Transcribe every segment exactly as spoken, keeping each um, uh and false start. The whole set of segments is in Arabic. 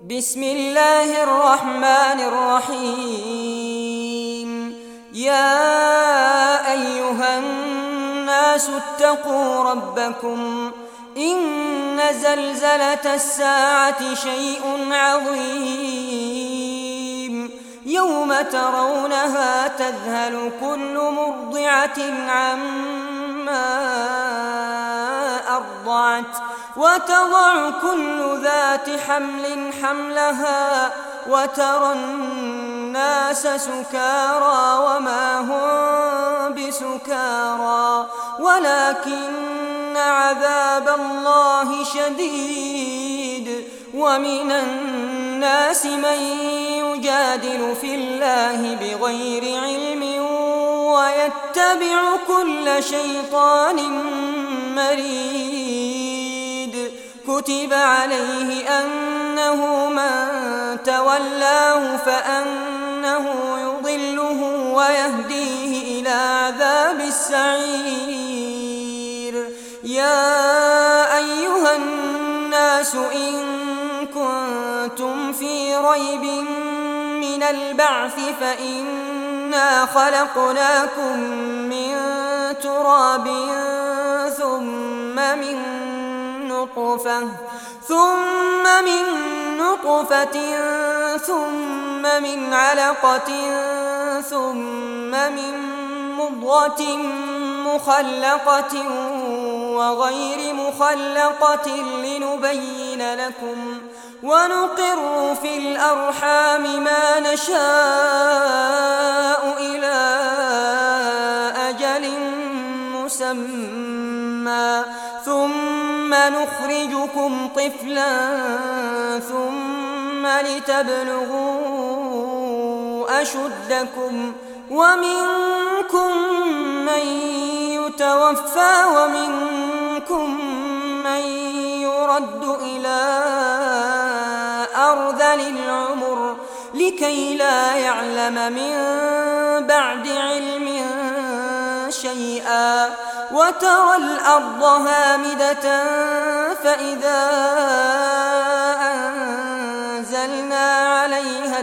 بسم الله الرحمن الرحيم. يا أيها الناس اتقوا ربكم إن زلزلة الساعة شيء عظيم يوم ترونها تذهل كل مرضعة عما أرضعت وتضع كل ذات حمل حملها وترى الناس سكارى وما هم بسكارى ولكن عذاب الله شديد. ومن الناس من يجادل في الله بغير علم ويتبع كل شيطان مريد. كتب عليه أنه من تولاه فأنه يضله ويهديه إلى عذاب السعير. يا أيها الناس إن كنتم في ريب من البعث فإنا خلقناكم من تراب ثم من نطفة ثم من نطفة ثم من علقة ثم من مضغة مخلقة وغير مخلقة لنبين لكم ونقر في الأرحام ما نشاء إلى أجل مسمى ثم نخرجكم طفلا ثم لتبلغوا أشدكم ومنكم من يتوفى ومنكم من يرد إلى أرذل العمر لكي لا يعلم من بعد علم شيئا. وترى الأرض هامدة فإذا أنزلنا عليها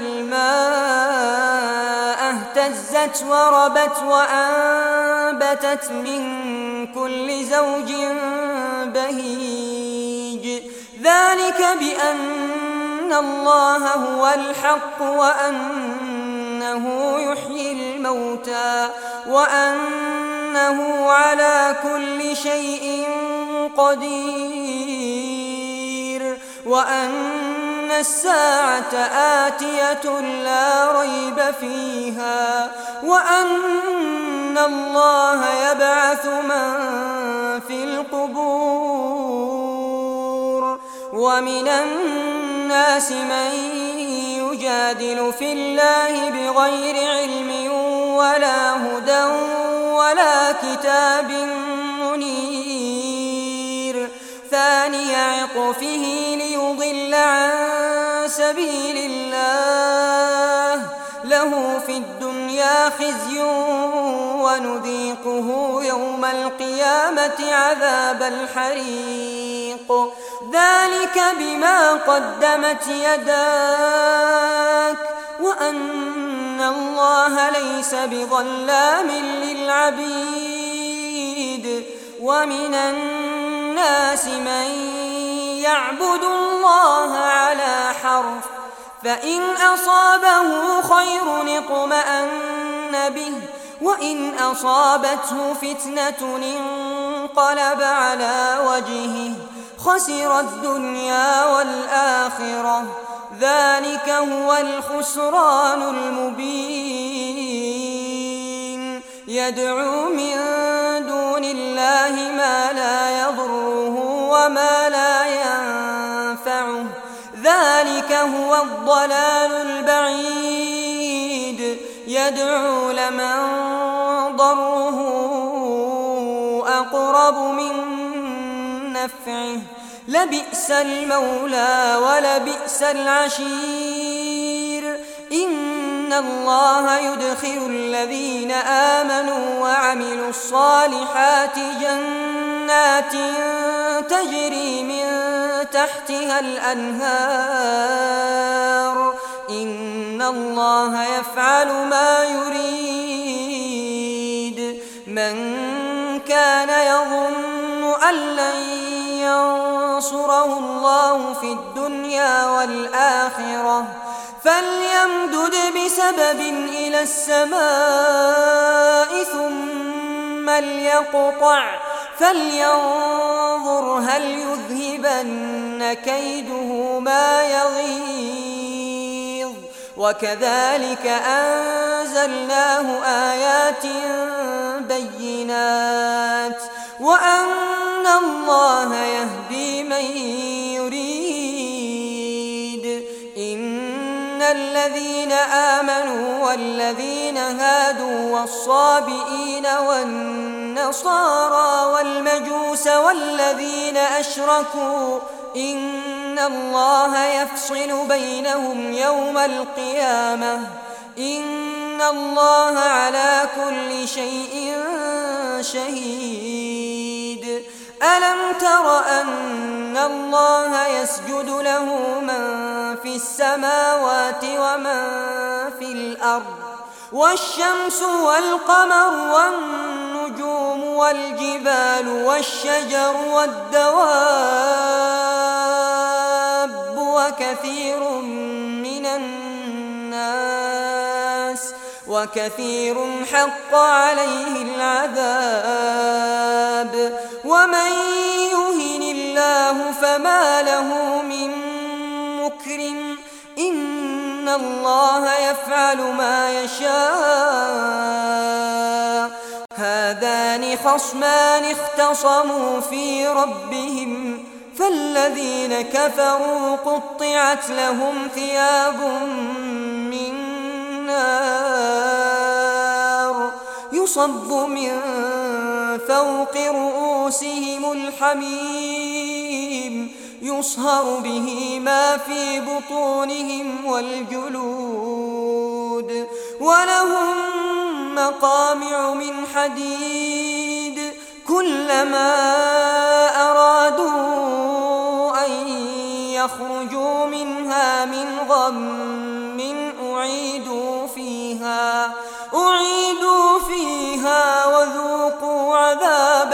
الماء اهتزت وربت وأنبتت من كل زوج بهيج. ذلك بأن الله هو الحق وأنه يحيي الموتى وأنه على كل شيء قدير وأن الساعة آتية لا ريب فيها وأن الله يبعث من في القبور. ومن الناس من يجادل في الله بغير علم ولا هدى ولا كتاب منير. ثاني عطفه ليضل عن سبيل الله له في الدنيا خزي ونذيقه يوم القيامة عذاب الحريق. ذلك بما قدمت يداك وأن الله ليس بظلام للعبيد. ومن الناس من يعبد الله على حرف فإن أصابه خير اطمأن به وإن أصابته فتنة انقلب على وجهه خسر الدنيا والآخرة. ذلك هو الخسران المبين. يدعو من دون الله ما لا يضره وما لا ينفعه ذلك هو الضلال البعيد. يدعو لمن ضره أقرب من نفعه لبئس المولى ولبئس العشير. إن الله يدخل الذين آمنوا وعملوا الصالحات جنات تجري من تحتها الأنهار الله يفعل ما يريد. من كان يظن أن لن ينصره الله في الدنيا والآخرة فليمدد بسبب إلى السماء ثم ليقطع فلينظر هل يذهبن كيده ما يغيظ. وكذلك أنزلناه آيات بينات وأن الله يهدي من يريد. إن الذين آمنوا والذين هادوا والصابئين والنصارى والمجوس والذين أشركوا إن الله يفصل بينهم يوم القيامة إن الله على كل شيء شهيد. ألم تر أن الله يسجد له من في السماوات ومن في الأرض والشمس والقمر والنجوم والجبال والشجر والدواب وكثير من الناس وكثير حق عليه العذاب. ومن يهن الله فما له من مكرم إن الله يفعل ما يشاء. هذان خصمان اختصموا في ربهم فالذين كفروا قطعت لهم ثياب من نار يصب من فوق رؤوسهم الحميم يصهر به ما في بطونهم والجلود ولهم مقامع من حديد كلما أرادوا أن يخرجوا منها من غم أعيدوا فيها أعيدوا فيها وذوقوا عذاب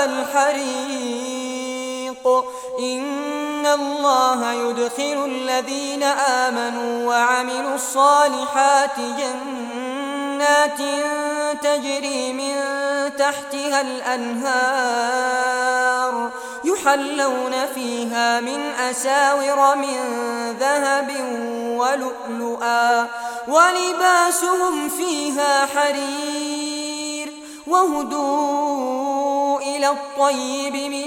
الحريق. إن الله يدخل الذين آمنوا وعملوا الصالحات جنات تجري من تحتها الأنهار يحلون فيها من أساور من ذهب ولؤلؤا ولباسهم فيها حرير وهدوا إلى الطيب من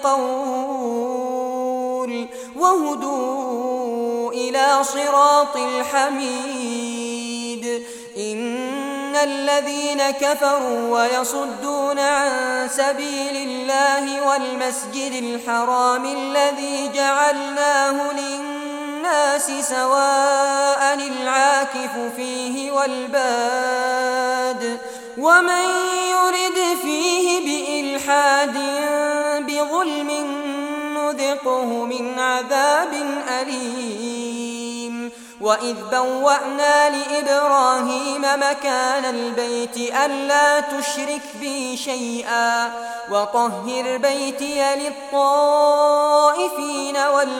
القول وهدوا إلى صراط الحميد. إن الذين كفروا ويصدون عن سبيل الله والمسجد الحرام الذي جعلناه للناس سواء العاكف فيه والباد ومن يرد فيه بإلحاد بظلم نذقه من عذاب أليم. وإذ بوأنا لإبراهيم مكان البيت ألا تشرك بي شيئا وطهر بيتي للطائفين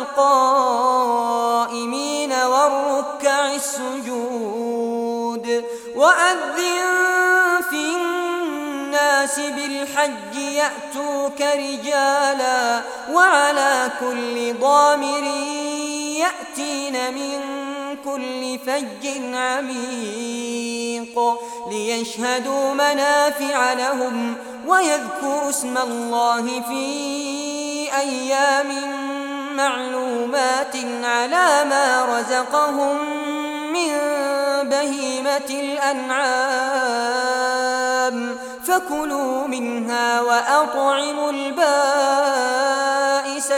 والقائمين والركع السجود. وأذن في الناس بالحج يأتوك رجالا وعلى كل ضامر يأتين من كل فج عميق ليشهدوا منافع لهم ويذكروا اسم الله في أيام معلومات على ما رزقهم من بهيمة الأنعام فكلوا منها وأطعموا البائس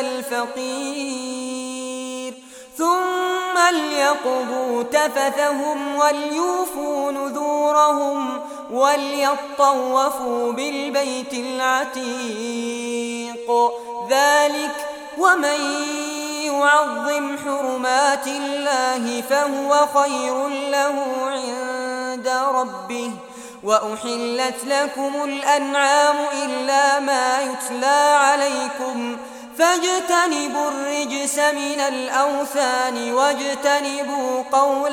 الفقير ثم ليقضوا تفثهم وليوفوا نذورهم وليطوفوا بالبيت العتيق. ذلك ومن يعظم حرمات الله فهو خير له عند ربه وأحلت لكم الأنعام إلا ما يتلى عليكم فاجتنبوا الرجس من الأوثان واجتنبوا قول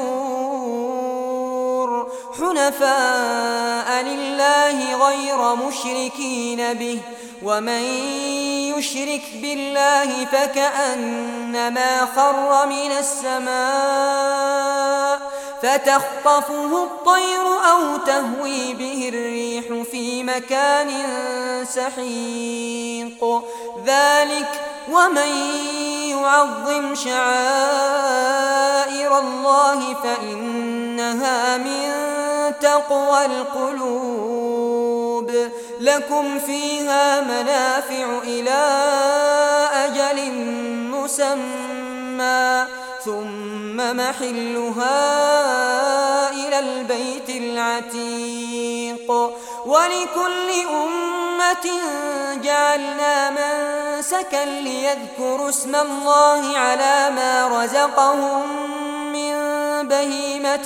الزور حنفاء لله غير مشركين به ومن يشرك بالله فكأنما خر من السماء فتخطفه الطير أو تهوي به الريح في مكان سحيق ذلك ومن يعظم شعائر الله فإنها من تقوى القلوب لكم فيها منافع إلى أجل مسمى ثم محلها إلى البيت العتيق ولكل أمة جعلنا منسكا ليذكروا اسم الله على ما رزقهم من بهيمة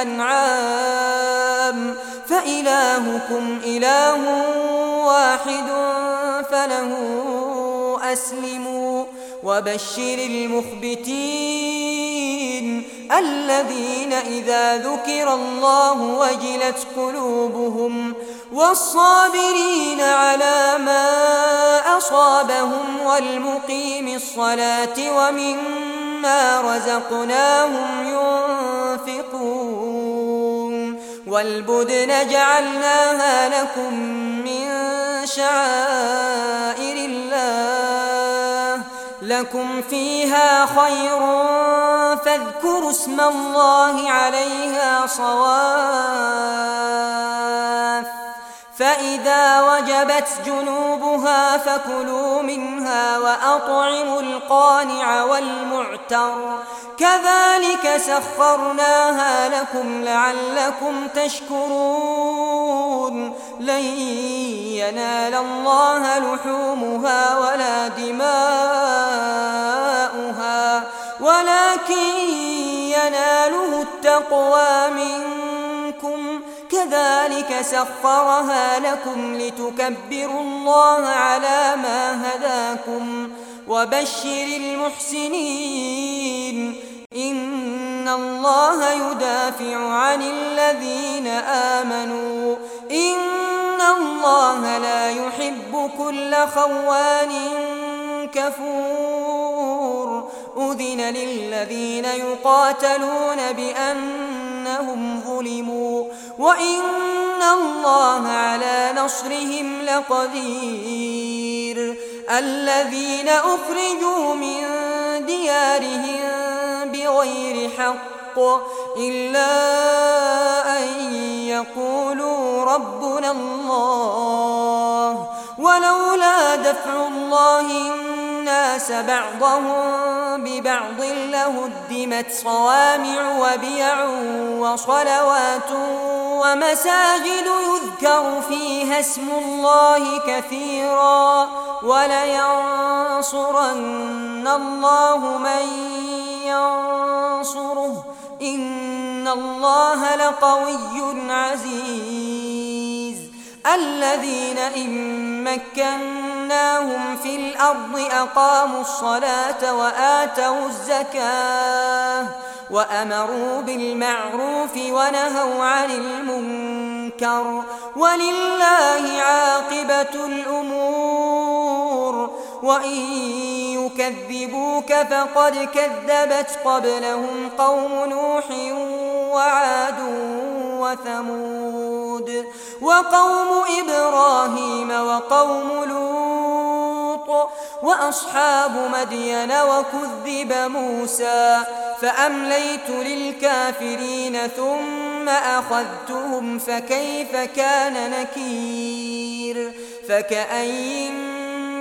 الأنعام فإلهكم إله واحد فله أسلموا وبشر المخبتين الذين إذا ذكر الله وجلت قلوبهم والصابرين على ما أصابهم والمقيم الصلاة ومما رزقناهم ينفقون والبدن جعلناها لكم من شعائر الله لكم فيها خير فاذكروا اسم الله عليها صواف فإذا وجبت جنوبها فكلوا منها وأطعموا القانع والمعتر كذلك سخرناها لكم لعلكم تشكرون لن ينال الله لحومها ولا دماؤها ولكن يناله التقوى منكم كذلك سخرها لكم لتكبروا الله على ما هداكم وبشر المحسنين إن الله يدافع عن الذين آمنوا إن الله لا يحب كل خوان كفور أذن للذين يقاتلون بأنهم ظلموا وإن الله على نصرهم لقدير الذين أخرجوا من ديارهم بغير حق إلا أن يقولوا ربنا الله ولولا دفع الله الناس بعضهم ببعض لهدمت صوامع وبيع وصلوات ومساجد يذكر فيها اسم الله كثيرا ولينصرن الله من ينصره إن الله لقوي عزيز الذين إن مكناهم في الأرض أقاموا الصلاة وآتوا الزكاة وأمروا بالمعروف ونهوا عن المنكر ولله عاقبة الأمور وإن يكذبوك فقد كذبت قبلهم قوم نوح وعاد وثمود وقوم إبراهيم وقوم لوط وأصحاب مدين وكذب موسى فأمليت للكافرين ثم أخذتهم فكيف كان نكير فكأين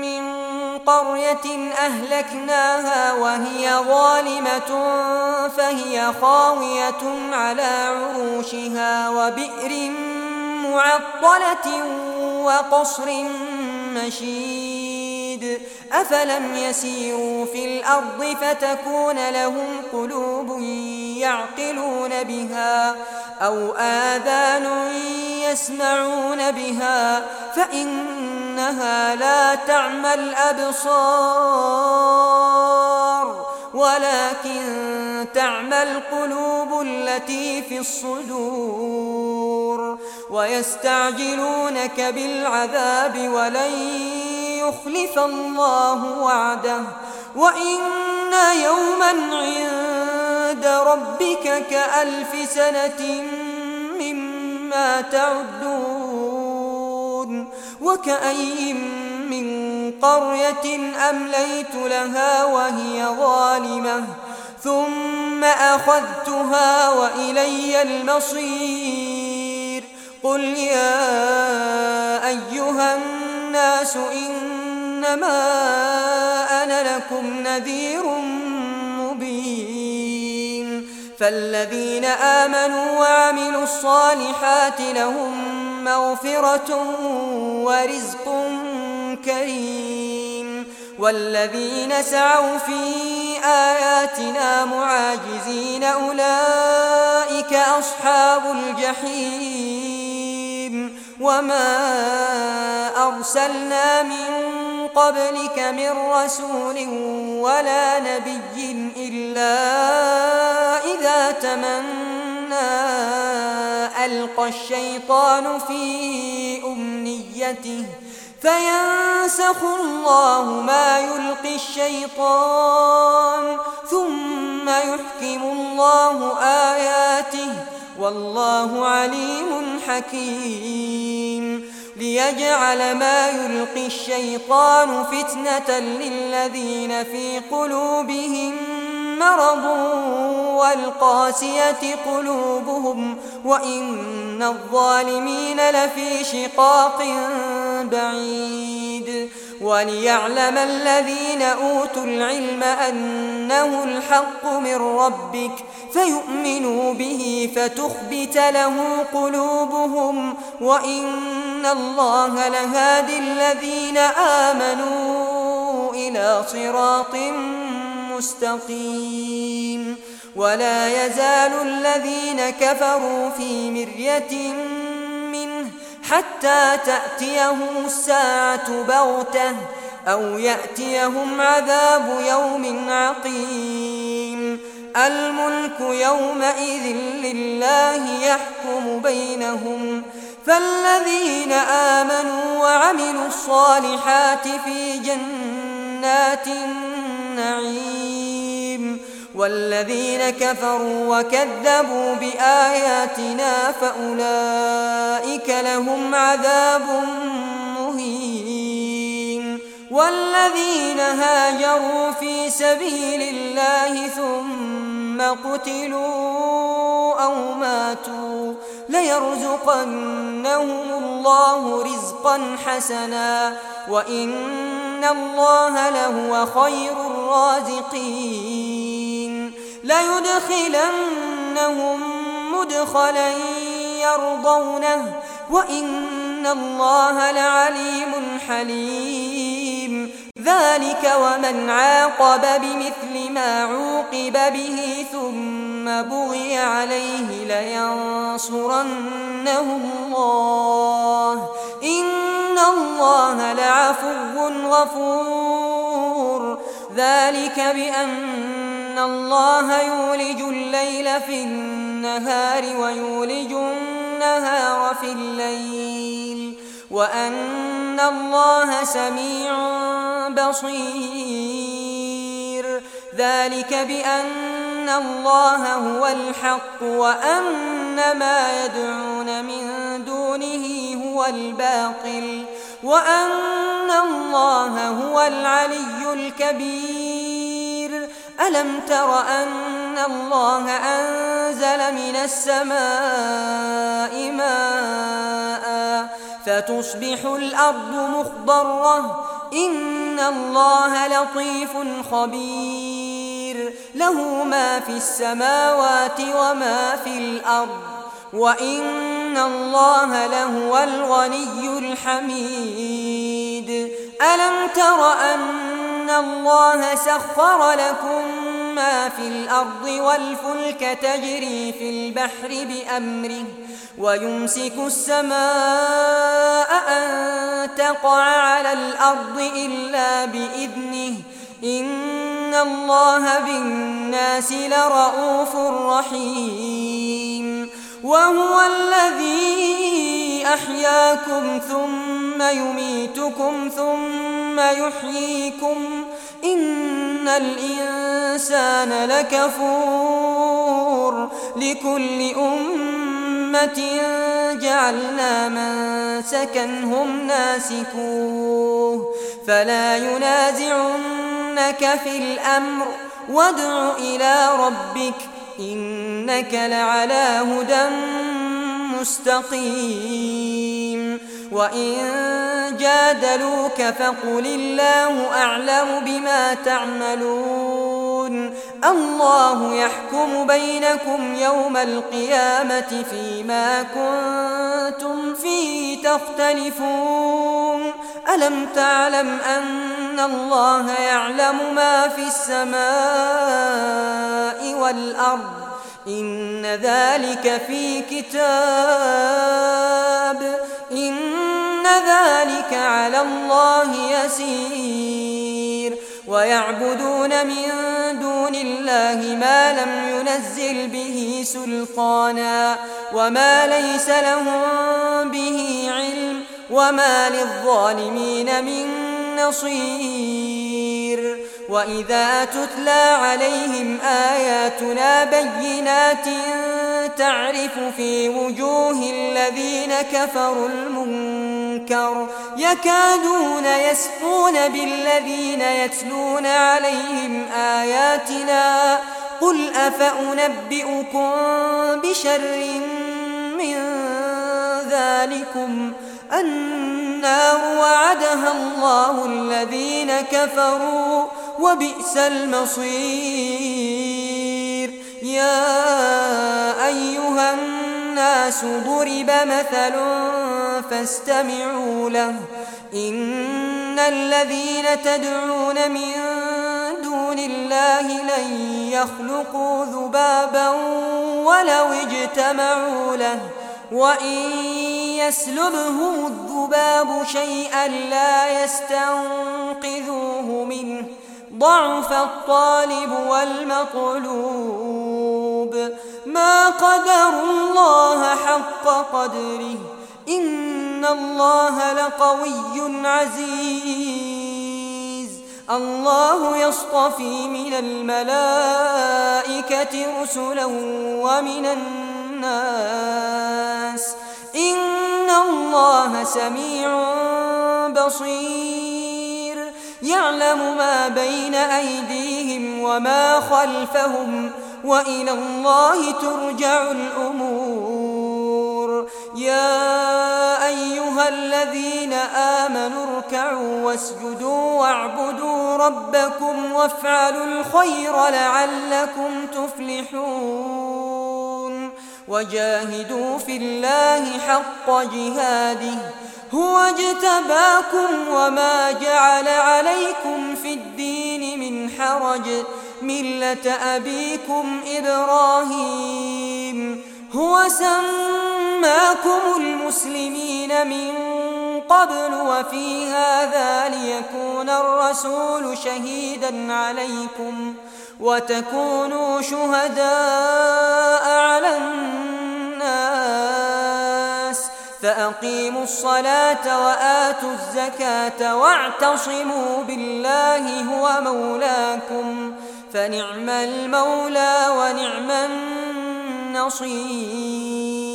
قرية أهلكناها وهي ظالمة فهي خاوية على عروشها وبئر معطلة وقصر مشيد أفلم يسيروا في الأرض فتكون لهم قلوب يعقلون بها أو آذان يسمعون بها فإنها لا تعمى الأبصار ولكن تعمى القلوب التي في الصدور ويستعجلونك بالعذاب ولن يخلف الله وعده وإن يوما عند ربك كألف سنة مما تعدون وكأي من قرية أمليت لها وهي ظالمة ثم أخذتها وإلي المصير قل يا أيها الناس إنما أنا لكم نذير مبين فالذين آمنوا وعملوا الصالحات لهم مغفرة ورزق كريم والذين سعوا في آياتنا معاجزين أولئك أصحاب الجحيم وما أرسلنا من قبلك من رسول ولا نبي إلا إذا تمنى ألقى الشيطان في أمنيته فينسخ الله ما يلقي الشيطان ثم يحكم الله آياته والله عليم حكيم ليجعل ما يلقي الشيطان فتنة للذين في قلوبهم مرض والقاسية قلوبهم وإن الظالمين لفي شقاق بعيد وليعلم الذين أوتوا العلم أنه الحق من ربك فيؤمنوا به فتخبت له قلوبهم وإن الله لهادي الذين آمنوا إلى صراط مستقيم ولا يزال الذين كفروا في مرية منه حتى تأتيهم الساعة بغتة أو يأتيهم عذاب يوم عقيم الملك يومئذ لله يحكم بينهم فالذين آمنوا وعملوا الصالحات في جنات النعيم والذين كفروا وكذبوا بآياتنا فأولئك لهم عذاب مهين والذين هاجروا في سبيل الله ثم قتلوا أو ماتوا ليرزقنهم الله رزقا حسنا وإن الله لهو خير الرازقين ليدخلنهم مدخلا يرضونه وإن الله لعليم حليم ذلك ومن عاقب بمثل ما عوقب به ثم بغي عليه لينصرنه الله إن الله لعفو غفور ذلك بأن الله يولج الليل في النهار ويولج النهار في الليل وأن الله سميع بصير ذلك بأن الله هو الحق وأن ما يدعون من دونه هو الباطل وأن الله هو العلي الكبير ألم تر أن الله أنزل من السماء ماء فتصبح الأرض مخضرة إن الله لطيف خبير له ما في السماوات وما في الأرض وإن الله لهو الغني الحميد ألم تر أن الله سخر لكم ما في الأرض والفلك تجري في البحر بأمره ويمسك السماء أن تقع على الأرض إلا بإذنه إن الله بالناس لرءوف رحيم وهو الذي أحياكم ثم يميتكم ثم يحييكم إن الإنسان لكفور لكل أمة جعلنا منسكا هم ناسكوه فلا ينازعنك في الأمر وادع إلى ربك إنك لعلى هدى مستقيم وإن جادلوك فقل الله أعلم بما تعملون الله يحكم بينكم يوم القيامة فيما كنتم فيه تختلفون ألم تعلم أن الله يعلم ما في السماء والأرض إن ذلك في كتاب إن ذلك على الله يسير ويعبدون من دون الله ما لم ينزل به سلطانا وما ليس لهم به علم وما للظالمين من نصير وإذا تتلى عليهم آياتنا بينات تعرف في وجوه الذين كفروا المنكر يكادون يسقون بالذين يتلون عليهم آياتنا قل أفأنبئكم بشر من ذلكم النار وعدها الله الذين كفروا وبئس المصير يا أيها الناس ضرب مثل فاستمعوا له إن الذين تدعون من دون الله لن يخلقوا ذبابا ولو اجتمعوا له وإن يسلبهم الذباب شيئا لا يستنقذوه منه ضعف الطالب والمطلوب ما قدروا الله حق قدره إن الله لقوي عزيز الله يصطفي من الملائكة رسلا ومن الناس إن الله سميع بصير يعلم ما بين أيديهم وما خلفهم وإلى الله ترجع الأمور يا أيها الذين آمنوا اركعوا واسجدوا واعبدوا ربكم وافعلوا الخير لعلكم تفلحون وجاهدوا في الله حق جهاده هو اجتباكم وما جعل عليكم في الدين من حرج ملة أبيكم إبراهيم هو سماكم المسلمين من قبل وفي هذا ليكون الرسول شهيدا عليكم وتكونوا شهداء على الناس فأقيموا الصلاة وآتوا الزكاة واعتصموا بالله هو مولاكم فنعم المولى ونعم النصير